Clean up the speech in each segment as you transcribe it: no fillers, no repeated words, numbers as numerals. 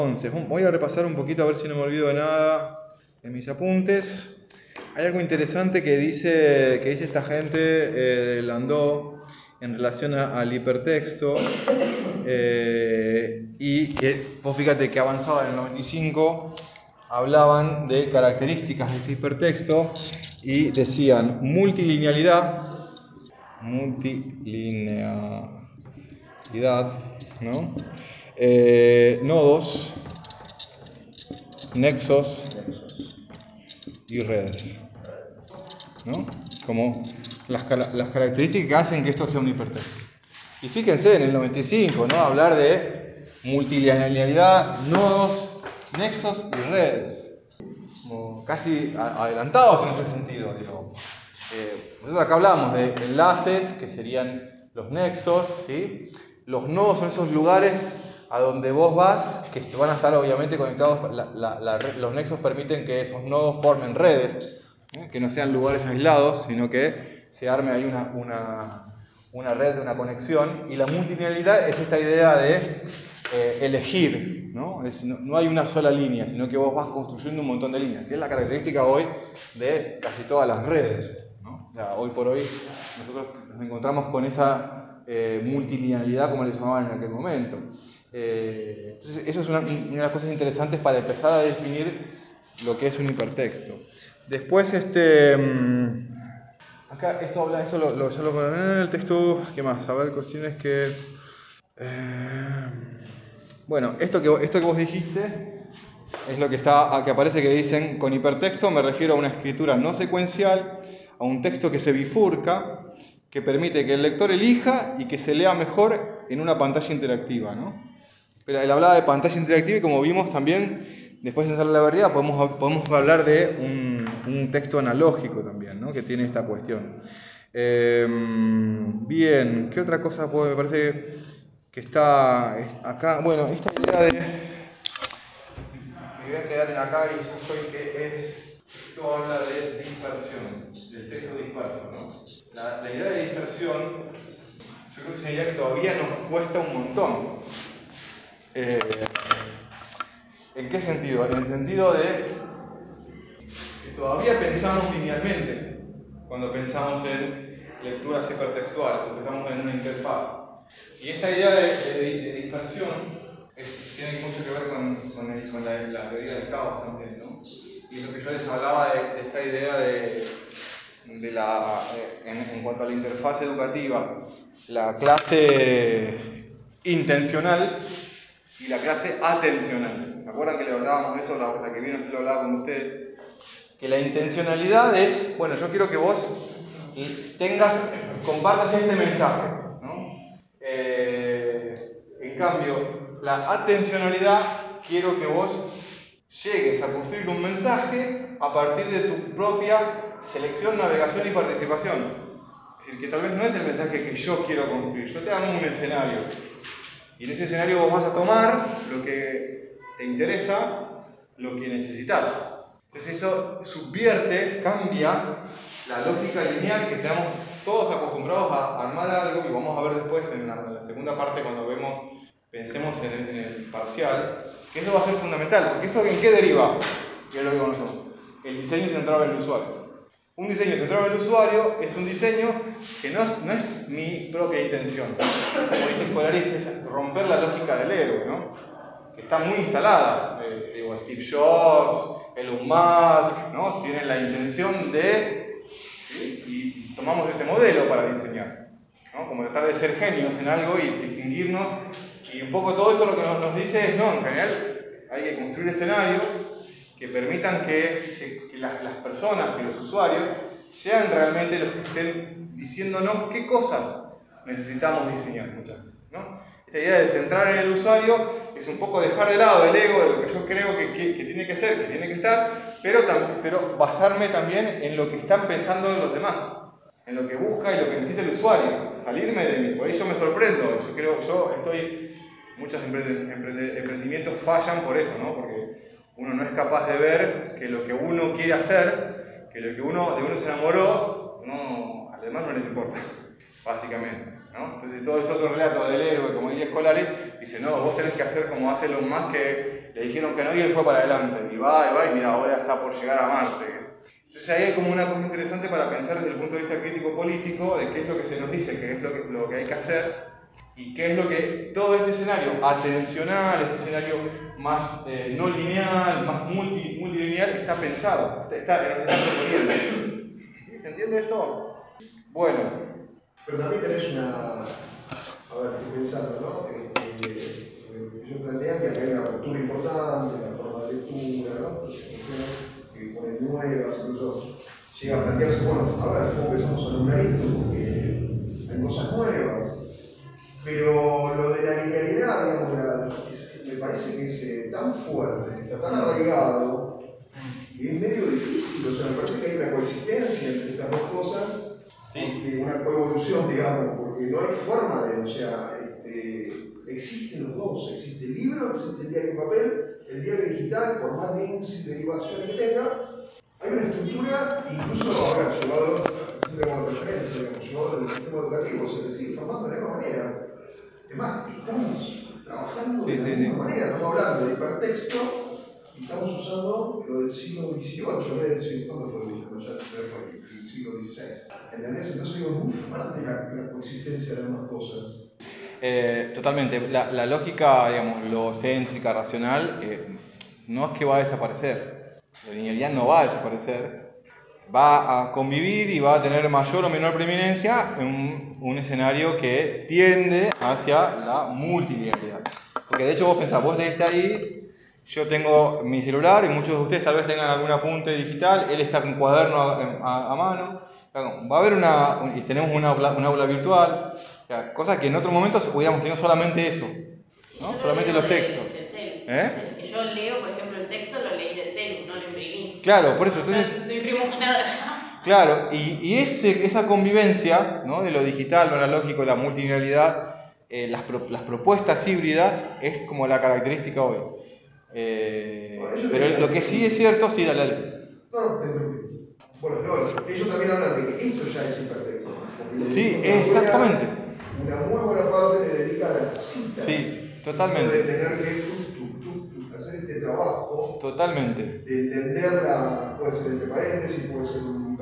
Entonces, voy a repasar un poquito a ver si no me olvido de nada en mis apuntes. Hay algo interesante que dice esta gente de Landau en relación al hipertexto. Y que vos fíjate que avanzaba en el 95, hablaban de características de este hipertexto y decían multilinealidad, ¿no? Nodos, nexos y redes, ¿no? Como las características que hacen que esto sea un hipertexto. Y fíjense en el 95, ¿no? Hablar de multilinealidad, nodos, nexos y redes. Como casi adelantados en ese sentido, digo. Nosotros acá hablamos de enlaces, que serían los nexos, ¿sí? Los nodos son esos lugares a donde vos vas, que van a estar obviamente conectados. Los nexos permiten que esos nodos formen redes, que no sean lugares aislados, sino que se arme ahí una red de una conexión. Y la multilinealidad es esta idea de elegir, ¿no? No hay una sola línea, sino que vos vas construyendo un montón de líneas, que es la característica hoy de casi todas las redes, ¿no? Ya, hoy por hoy nosotros nos encontramos con esa multilinealidad, como le llamaban en aquel momento. Entonces, eso es una de las cosas interesantes para empezar a definir lo que es un hipertexto. Después, acá esto habla, ya lo ponen en el texto. ¿Qué más? A ver, cuestiones que... bueno, esto que vos dijiste es lo que que aparece que dicen: con hipertexto me refiero a una escritura no secuencial, a un texto que se bifurca, que permite que el lector elija y que se lea mejor en una pantalla interactiva, ¿no? Pero él hablaba de pantalla interactiva y, como vimos también, después de hacer la verdad, podemos hablar de un texto analógico también, ¿no? Que tiene esta cuestión. Bien, ¿qué otra cosa me parece que está acá? Bueno, esta idea de... Me voy a quedar en acá y ya estoy, que es... Esto habla de dispersión, del texto disperso, ¿no? La idea de dispersión, yo creo que es una idea que todavía nos cuesta un montón. ¿En qué sentido? En el sentido de que todavía pensamos linealmente cuando pensamos en lecturas hipertextuales, o pensamos en una interfaz. Y esta idea de dispersión tiene mucho que ver con la teoría del caos también, ¿no? Y lo que yo les hablaba de esta idea en cuanto a la interfaz educativa, la clase intencional y la clase atencional. ¿Se acuerdan que le hablábamos de eso? La que vino se lo hablaba con ustedes. Que la intencionalidad es, bueno, yo quiero que vos compartas este mensaje, ¿no? En cambio, la atencionalidad, quiero que vos llegues a construir un mensaje a partir de tu propia selección, navegación y participación. Es decir, que tal vez no es el mensaje que yo quiero construir, yo te hago un escenario. Y en ese escenario vos vas a tomar lo que te interesa, lo que necesitas. Entonces eso subvierte, cambia la lógica lineal que estamos todos acostumbrados a armar algo, y vamos a ver después en la segunda parte cuando pensemos en el parcial, que eso va a ser fundamental, porque eso ¿en qué deriva? Que es lo que conocemos. El diseño centrado en el usuario. Un diseño centrado en el usuario es un diseño que no es mi propia intención. Como dice Polaris, es romper la lógica del héroe, ¿no? Que está muy instalada. Steve Jobs, Elon Musk, ¿no? Tienen la intención de... ¿sí? Y tomamos ese modelo para diseñar, ¿no? Como tratar de ser genios en algo y distinguirnos. Y un poco todo esto lo que nos dice es, no, en general hay que construir escenarios que permitan que las personas, que los usuarios, sean realmente los que estén diciéndonos qué cosas necesitamos diseñar muchas veces, ¿no? Esta idea de centrar en el usuario es un poco dejar de lado el ego de lo que yo creo que tiene que ser, que tiene que estar, pero basarme también en lo que están pensando los demás, en lo que busca y lo que necesita el usuario, salirme de mí. Por eso me sorprendo, muchos emprendimientos fallan por eso, ¿no? Porque uno no es capaz de ver que lo que uno quiere hacer, que lo que de uno se enamoró, a los demás no les importa, básicamente, ¿no? Entonces todo ese otro relato del héroe, como Ilya Scolari, dice, no, vos tenés que hacer como hace Elon Musk, que le dijeron que no y él fue para adelante. Y va, y mira, ahora está por llegar a Marte. Entonces ahí hay como una cosa interesante para pensar desde el punto de vista crítico-político de qué es lo que se nos dice, qué es lo que hay que hacer y qué es lo que todo este escenario atencional, este escenario más no lineal, más multilineal, está pensado, está proponiendo. ¿Se entiende esto? Bueno. Pero también tenés una... A ver, estoy pensando, ¿no? Ellos plantean que acá hay una ruptura importante en la forma de lectura, ¿no? Cuestiones que ponen nuevas, incluso llega a plantearse, bueno, a ver, ¿cómo empezamos a nombrar esto? Porque hay cosas nuevas. Pero lo de la linealidad, digamos, me parece que es tan fuerte, está tan arraigado, que es medio difícil. O sea, me parece que hay una coexistencia entre estas dos cosas, Sí. una coevolución, digamos, porque no hay forma de, o sea, existen los dos, existe el libro, existe el diario en papel, el diario digital, por más links y derivaciones que tenga, hay una estructura, incluso, a ver, llevado, siempre como referencia, digamos, llevado en el sistema educativo, se sigue formando de la misma manera. Además, estamos trabajando de la misma manera, estamos hablando de hipertexto y estamos usando lo del siglo XVIII, ¿cuándo fue? Ya fue el siglo XVI. ¿Entendés? Entonces digo, es muy fuerte la coexistencia de ambas cosas. Totalmente. La lógica, digamos, logocéntrica, racional, no es que va a desaparecer. La linealidad no va a desaparecer. Va a convivir y va a tener mayor o menor preeminencia en un escenario que tiende hacia la multilinealidad. Porque de hecho vos pensás, vos leíste ahí, yo tengo mi celular y muchos de ustedes tal vez tengan algún apunte digital, él está con cuaderno a mano. Va a haber y tenemos un aula virtual, o sea, cosa que en otro momento hubiéramos tenido solamente eso, ¿no? Solamente los textos. Del celu. Que yo leo, por ejemplo, el texto lo leí del celu, no lo imprimí. Claro, por eso, entonces... O sea, no imprimo más nada ya. Claro, y esa convivencia, ¿no? De lo digital, lo analógico, la multilinealidad, las propuestas híbridas, es como la característica hoy. Pero lo que sí es cierto, sí, dale. No, te interrumpí. Bueno, no, ellos también hablan de que esto ya es hipertexto. Sí, exactamente. Una muy buena parte le dedica a las citas. Sí, totalmente. De tener que hacer este trabajo. Totalmente. De entenderla, puede ser entre paréntesis, puede ser un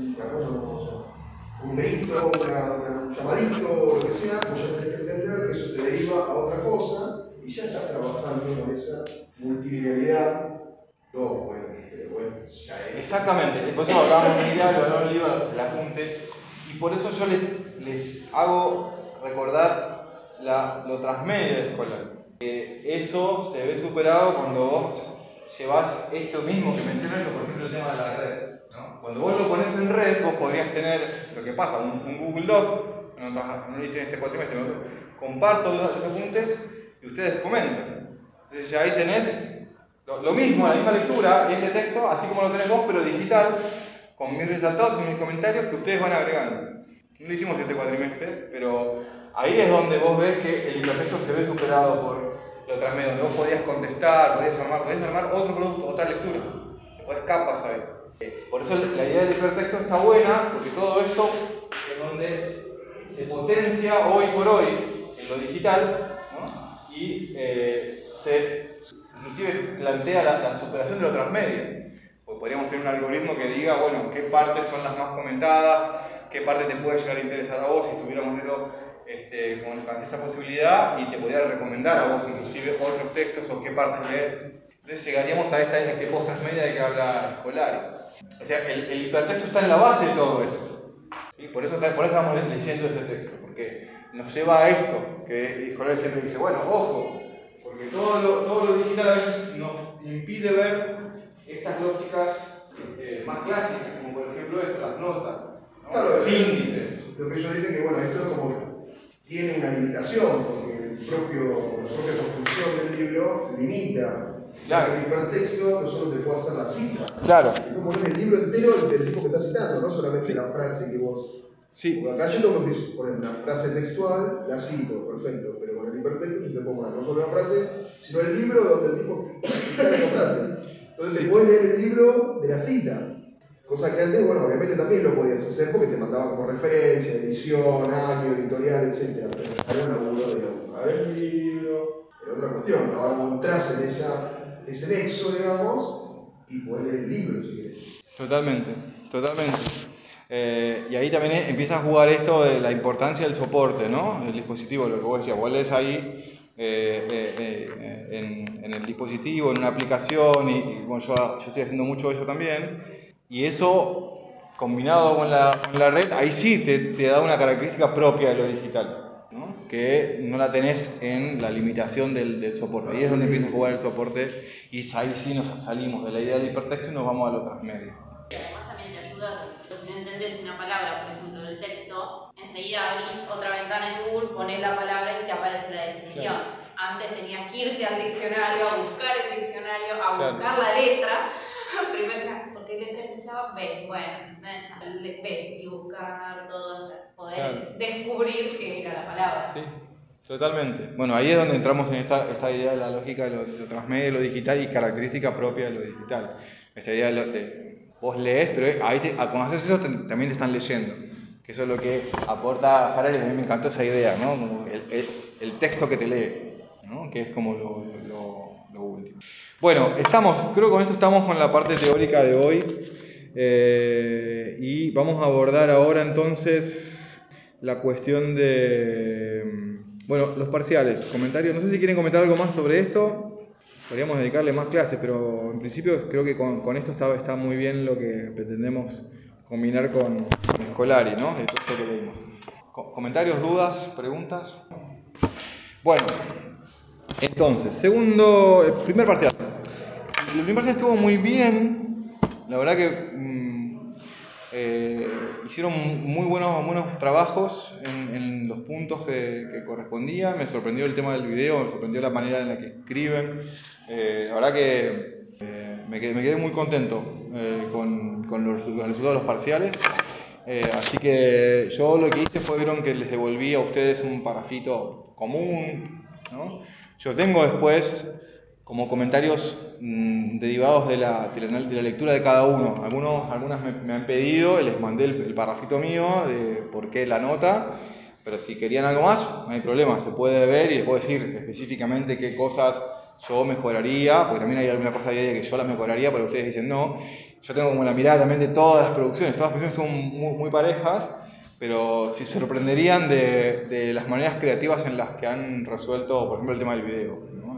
numerito, un llamadito, lo que sea, pues ya tenés que entender que eso te deriva a otra cosa y ya estás trabajando con esa multilinealidad. No, bueno, pero bueno, ya es. Exactamente, por eso hablábamos en el diálogo, no en el libro, el apunte, y por eso yo les hago recordar lo transmedia escolar. Eso se ve superado cuando vos llevas esto mismo que menciono yo, por ejemplo, el tema de la red, ¿no? Cuando vos lo pones en red, vos podrías tener lo que pasa, un Google Doc, no lo hice en este cuatrimestre, en otro, comparto los apuntes y ustedes comentan. Entonces ya ahí tenés lo mismo, la misma lectura, ese texto, así como lo tenés vos, pero digital, con mis resaltados y mis comentarios que ustedes van agregando. No lo hicimos este cuatrimestre, pero ahí es donde vos ves que el hipertexto se ve superado por lo transmedia, donde vos podías contestar, podías armar otro producto, otra lectura. Podés capas, ¿sabes? Por eso la idea del hipertexto está buena, porque todo esto es donde se potencia hoy por hoy en lo digital, ¿no? Y inclusive plantea la superación de lo transmedia. Pues podríamos tener un algoritmo que diga, bueno, qué partes son las más comentadas, qué parte te puede llegar a interesar a vos si tuviéramos eso con esa posibilidad y te podría recomendar a vos inclusive otros textos o qué partes leer. Entonces llegaríamos a este post transmedia de que habla Escolari. O sea, el hipertexto está en la base de todo eso. ¿Sí? Por eso estamos leyendo este texto, porque nos lleva a esto, que Escolari siempre dice, bueno, ojo, porque todo lo digital a veces nos impide ver estas lógicas más clásicas, como por ejemplo esto, las notas, ¿no? Claro, Los índices. Lo que ellos dicen que bueno, esto es como tiene una limitación, porque la propia construcción del libro limita. Claro. El hipertexto no solo te puede hacer la cita. Claro. Tú pones el libro entero del tipo que está citando, no solamente Sí. la frase que vos. Sí. Porque acá yo tengo que poner una frase textual, la cito, perfecto, pero con el hipertexto yo te puedo poner no solo la frase, sino el libro donde el tipo está la frase. Entonces te puedes leer el libro de la cita. Cosa que antes, bueno, obviamente también lo podías hacer porque te mandaba como referencia, edición, año, editorial, etc. Pero era un laburo de buscar el libro, era otra cuestión. Ahora vos entras en esa es el nexo, digamos, y ponle el libro si querés. Totalmente, totalmente. Y ahí también empieza a jugar esto de la importancia del soporte, ¿no? El dispositivo, lo que vos decías, vos lees ahí en el dispositivo, en una aplicación, y bueno, yo estoy haciendo mucho de eso también, y eso combinado con la red, ahí sí te da una característica propia de lo digital, ¿no? Que no la tenés en la limitación del soporte. Ahí es donde empieza a jugar el soporte y ahí sí nos salimos de la idea del hipertexto y nos vamos a los transmedios. Y además también te ayuda, si no entendés una palabra, por ejemplo, del texto, enseguida abrís otra ventana en Google, ponés la palabra y te aparece la definición. Claro. Antes tenías que irte al diccionario, a buscar el diccionario, a buscar la letra. Primero, ¿por qué letra empezaba? B. Bueno, B. Y buscar todo hasta poder descubrir qué era la palabra. Sí, totalmente. Bueno, ahí es donde entramos en esta idea de la lógica de lo transmedia, de lo digital y característica propia de lo digital. Esta idea de vos lees, pero ahí cuando haces eso también te están leyendo. Que eso es lo que aporta Harari, a mí me encantó esa idea, ¿no? Como el texto que te lee, ¿no? Que es como lo último. Bueno, creo que con esto estamos con la parte teórica de hoy. Y vamos a abordar ahora entonces la cuestión de, bueno, los parciales, comentarios. No sé si quieren comentar algo más sobre esto. Podríamos dedicarle más clases, pero en principio creo que con esto está muy bien lo que pretendemos combinar con Escolari, ¿no? El texto que leímos. ¿Comentarios, dudas, preguntas? Bueno, entonces, primer parcial. El primer parcial estuvo muy bien. La verdad que hicieron muy buenos trabajos en los puntos que correspondían. Me sorprendió el tema del video, me sorprendió la manera en la que escriben. La verdad que me quedé muy contento con los resultados de los parciales. Así que yo lo que hice vieron que les devolví a ustedes un parrafito común, ¿no? Yo tengo después como comentarios derivados de la lectura de cada uno. Algunas me han pedido, les mandé el parrafito mío de por qué la nota, pero si querían algo más, no hay problema, se puede ver y les puedo decir específicamente qué cosas yo mejoraría, porque también hay alguna cosa de que yo las mejoraría, pero ustedes dicen no. Yo tengo como la mirada también de todas las producciones son muy parejas, pero si se sorprenderían de las maneras creativas en las que han resuelto, por ejemplo, el tema del video, ¿no?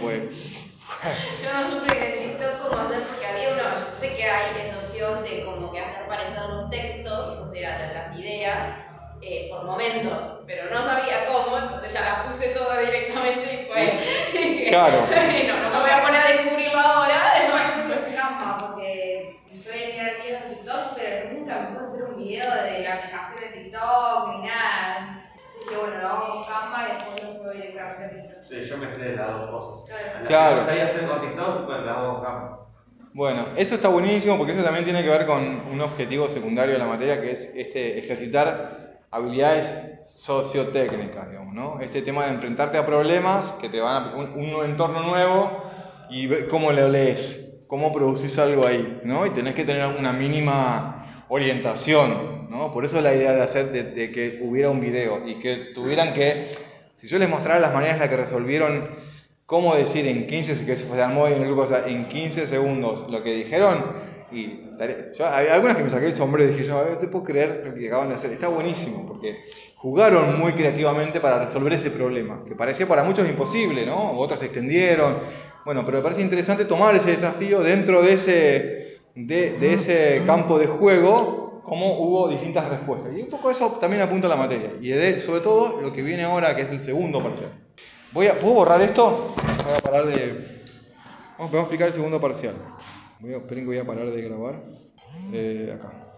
Yo no supe en TikTok cómo hacer porque había una, yo sé que hay esa opción de como que hacer parecer los textos, o sea, las ideas, por momentos, pero no sabía cómo, entonces ya las puse todas directamente y fue. Claro. No me voy a poner a descubrirlo ahora. Bueno, no es Canva porque suelen mirar videos en TikTok, pero nunca me puse a hacer un video de la aplicación de TikTok ni nada. Así que bueno, lo hago con Canva y después lo subo directamente a TikTok. Sí, yo mezclé las dos cosas. Claro. Las que no sabía hacer con TikTok, bueno, las hago con Canva. Bueno, eso está buenísimo porque eso también tiene que ver con un objetivo secundario de la materia, que es ejercitar habilidades sociotécnicas, digamos, ¿no? Este tema de enfrentarte a problemas que te van a un entorno nuevo y ver cómo lo lees, cómo producís algo ahí, ¿no? Y tenés que tener una mínima orientación, ¿no? Por eso la idea de que hubiera un video y que tuvieran que, si yo les mostrara las maneras en las que resolvieron cómo decir en 15, que se armó en el grupo, o sea, en 15 segundos lo que dijeron, hay algunas que me saqué el sombrero y dije, yo no te puedo creer lo que acaban de hacer, está buenísimo, porque jugaron muy creativamente para resolver ese problema, que parecía para muchos imposible, ¿no? Otros se extendieron, bueno, pero me parece interesante tomar ese desafío dentro de ese campo de juego, cómo hubo distintas respuestas, y un poco eso también apunta a la materia, y sobre todo lo que viene ahora, que es el segundo parcial. ¿Puedo borrar esto? Voy a parar de... Vamos a explicar el segundo parcial. Esperen que voy a parar de grabar. Acá.